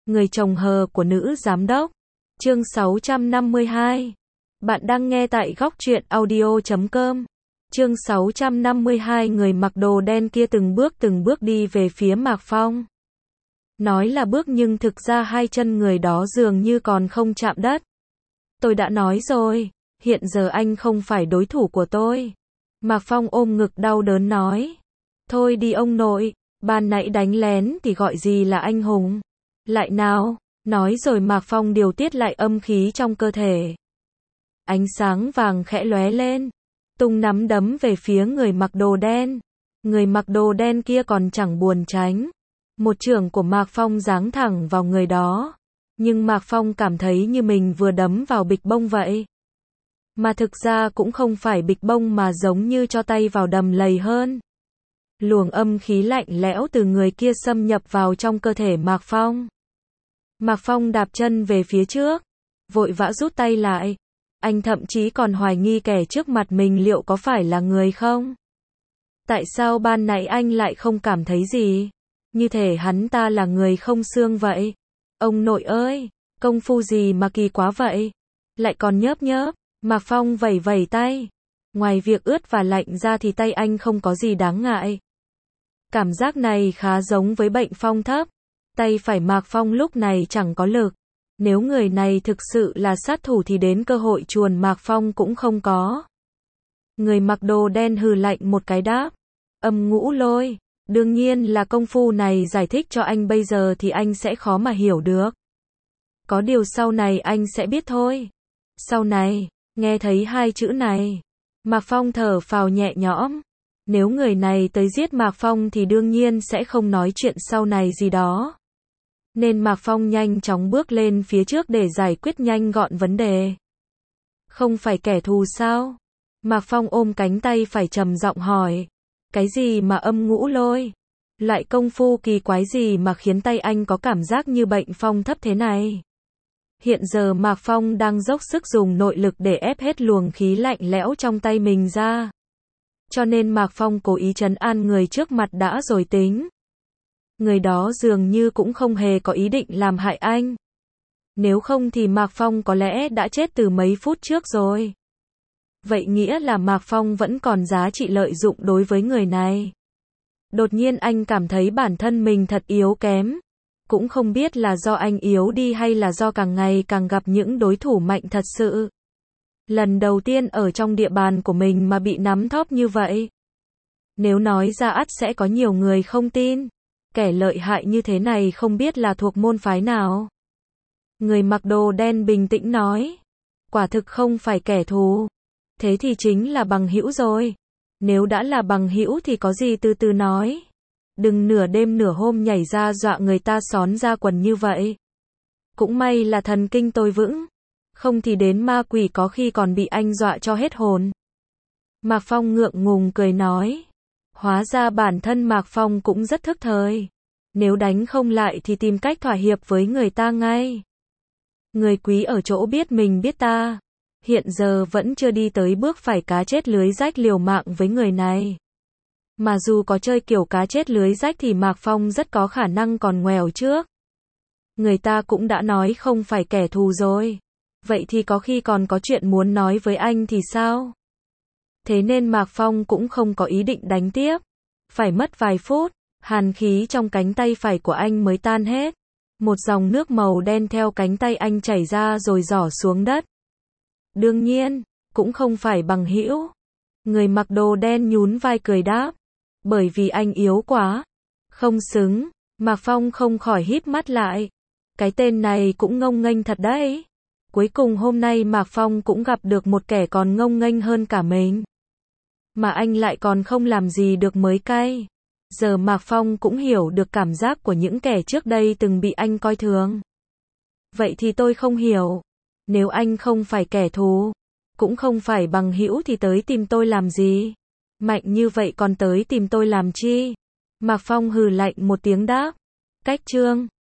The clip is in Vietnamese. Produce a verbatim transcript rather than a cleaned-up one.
Người chồng hờ của nữ giám đốc. Chương sáu trăm năm mươi hai. Bạn đang nghe tại góc truyện audio chấm com. Chương sáu trăm năm mươi hai. Người mặc đồ đen kia từng bước từng bước đi về phía Mạc Phong. Nói là bước nhưng thực ra hai chân người đó dường như còn không chạm đất. Tôi đã nói rồi, hiện giờ anh không phải đối thủ của tôi. Mạc Phong ôm ngực đau đớn nói. Thôi đi ông nội, ban nãy đánh lén thì gọi gì là anh hùng. Lại nào, nói rồi Mạc Phong điều tiết lại âm khí trong cơ thể. Ánh sáng vàng khẽ lóe lên, tung nắm đấm về phía người mặc đồ đen. Người mặc đồ đen kia còn chẳng buồn tránh. Một chưởng của Mạc Phong giáng thẳng vào người đó. Nhưng Mạc Phong cảm thấy như mình vừa đấm vào bịch bông vậy. Mà thực ra cũng không phải bịch bông mà giống như cho tay vào đầm lầy hơn. Luồng âm khí lạnh lẽo từ người kia xâm nhập vào trong cơ thể Mạc Phong. Mạc Phong đạp chân về phía trước, vội vã rút tay lại. Anh thậm chí còn hoài nghi kẻ trước mặt mình liệu có phải là người không? Tại sao ban nãy anh lại không cảm thấy gì? Như thể hắn ta là người không xương vậy. Ông nội ơi, công phu gì mà kỳ quá vậy? Lại còn nhớp nhớp. Mạc Phong vẩy vẩy tay. Ngoài việc ướt và lạnh ra thì tay anh không có gì đáng ngại. Cảm giác này khá giống với bệnh phong thấp. Tay phải Mạc Phong lúc này chẳng có lực. Nếu người này thực sự là sát thủ thì đến cơ hội chuồn Mạc Phong cũng không có. Người mặc đồ đen hừ lạnh một cái đáp. Âm ngũ lôi. Đương nhiên là công phu này giải thích cho anh bây giờ thì anh sẽ khó mà hiểu được. Có điều sau này anh sẽ biết thôi. Sau này, nghe thấy hai chữ này. Mạc Phong thở phào nhẹ nhõm. Nếu người này tới giết Mạc Phong thì đương nhiên sẽ không nói chuyện sau này gì đó. Nên Mạc Phong nhanh chóng bước lên phía trước để giải quyết nhanh gọn vấn đề. Không phải kẻ thù sao? Mạc Phong ôm cánh tay phải trầm giọng hỏi. Cái gì mà âm ngũ lôi? Loại công phu kỳ quái gì mà khiến tay anh có cảm giác như bệnh phong thấp thế này? Hiện giờ Mạc Phong đang dốc sức dùng nội lực để ép hết luồng khí lạnh lẽo trong tay mình ra. Cho nên Mạc Phong cố ý trấn an người trước mặt đã rồi tính. Người đó dường như cũng không hề có ý định làm hại anh. Nếu không thì Mạc Phong có lẽ đã chết từ mấy phút trước rồi. Vậy nghĩa là Mạc Phong vẫn còn giá trị lợi dụng đối với người này. Đột nhiên anh cảm thấy bản thân mình thật yếu kém. Cũng không biết là do anh yếu đi hay là do càng ngày càng gặp những đối thủ mạnh thật sự. Lần đầu tiên ở trong địa bàn của mình mà bị nắm thóp như vậy. Nếu nói ra ắt sẽ có nhiều người không tin. Kẻ lợi hại như thế này không biết là thuộc môn phái nào. Người mặc đồ đen bình tĩnh nói. Quả thực không phải kẻ thù. Thế thì chính là bằng hữu rồi. Nếu đã là bằng hữu thì có gì từ từ nói. Đừng nửa đêm nửa hôm nhảy ra dọa người ta xón ra quần như vậy. Cũng may là thần kinh tôi vững. Không thì đến ma quỷ có khi còn bị anh dọa cho hết hồn. Mạc Phong ngượng ngùng cười nói. Hóa ra bản thân Mạc Phong cũng rất thức thời. Nếu đánh không lại thì tìm cách thỏa hiệp với người ta ngay. Người quý ở chỗ biết mình biết ta. Hiện giờ vẫn chưa đi tới bước phải cá chết lưới rách liều mạng với người này. Mà dù có chơi kiểu cá chết lưới rách thì Mạc Phong rất có khả năng còn ngoèo trước. Người ta cũng đã nói không phải kẻ thù rồi. Vậy thì có khi còn có chuyện muốn nói với anh thì sao? Thế nên Mạc Phong cũng không có ý định đánh tiếp. Phải mất vài phút, hàn khí trong cánh tay phải của anh mới tan hết. Một dòng nước màu đen theo cánh tay anh chảy ra rồi rỏ xuống đất. Đương nhiên, cũng không phải bằng hữu. Người mặc đồ đen nhún vai cười đáp. Bởi vì anh yếu quá. Không xứng. Mạc Phong không khỏi híp mắt lại. Cái tên này cũng ngông nghênh thật đấy. Cuối cùng hôm nay Mạc Phong cũng gặp được một kẻ còn ngông nghênh hơn cả mình. Mà anh lại còn không làm gì được mới cay. Giờ Mạc Phong cũng hiểu được cảm giác của những kẻ trước đây từng bị anh coi thường. Vậy thì tôi không hiểu. Nếu anh không phải kẻ thù, cũng không phải bằng hữu thì tới tìm tôi làm gì? Mạnh như vậy còn tới tìm tôi làm chi? Mạc Phong hừ lạnh một tiếng đáp. Cách chương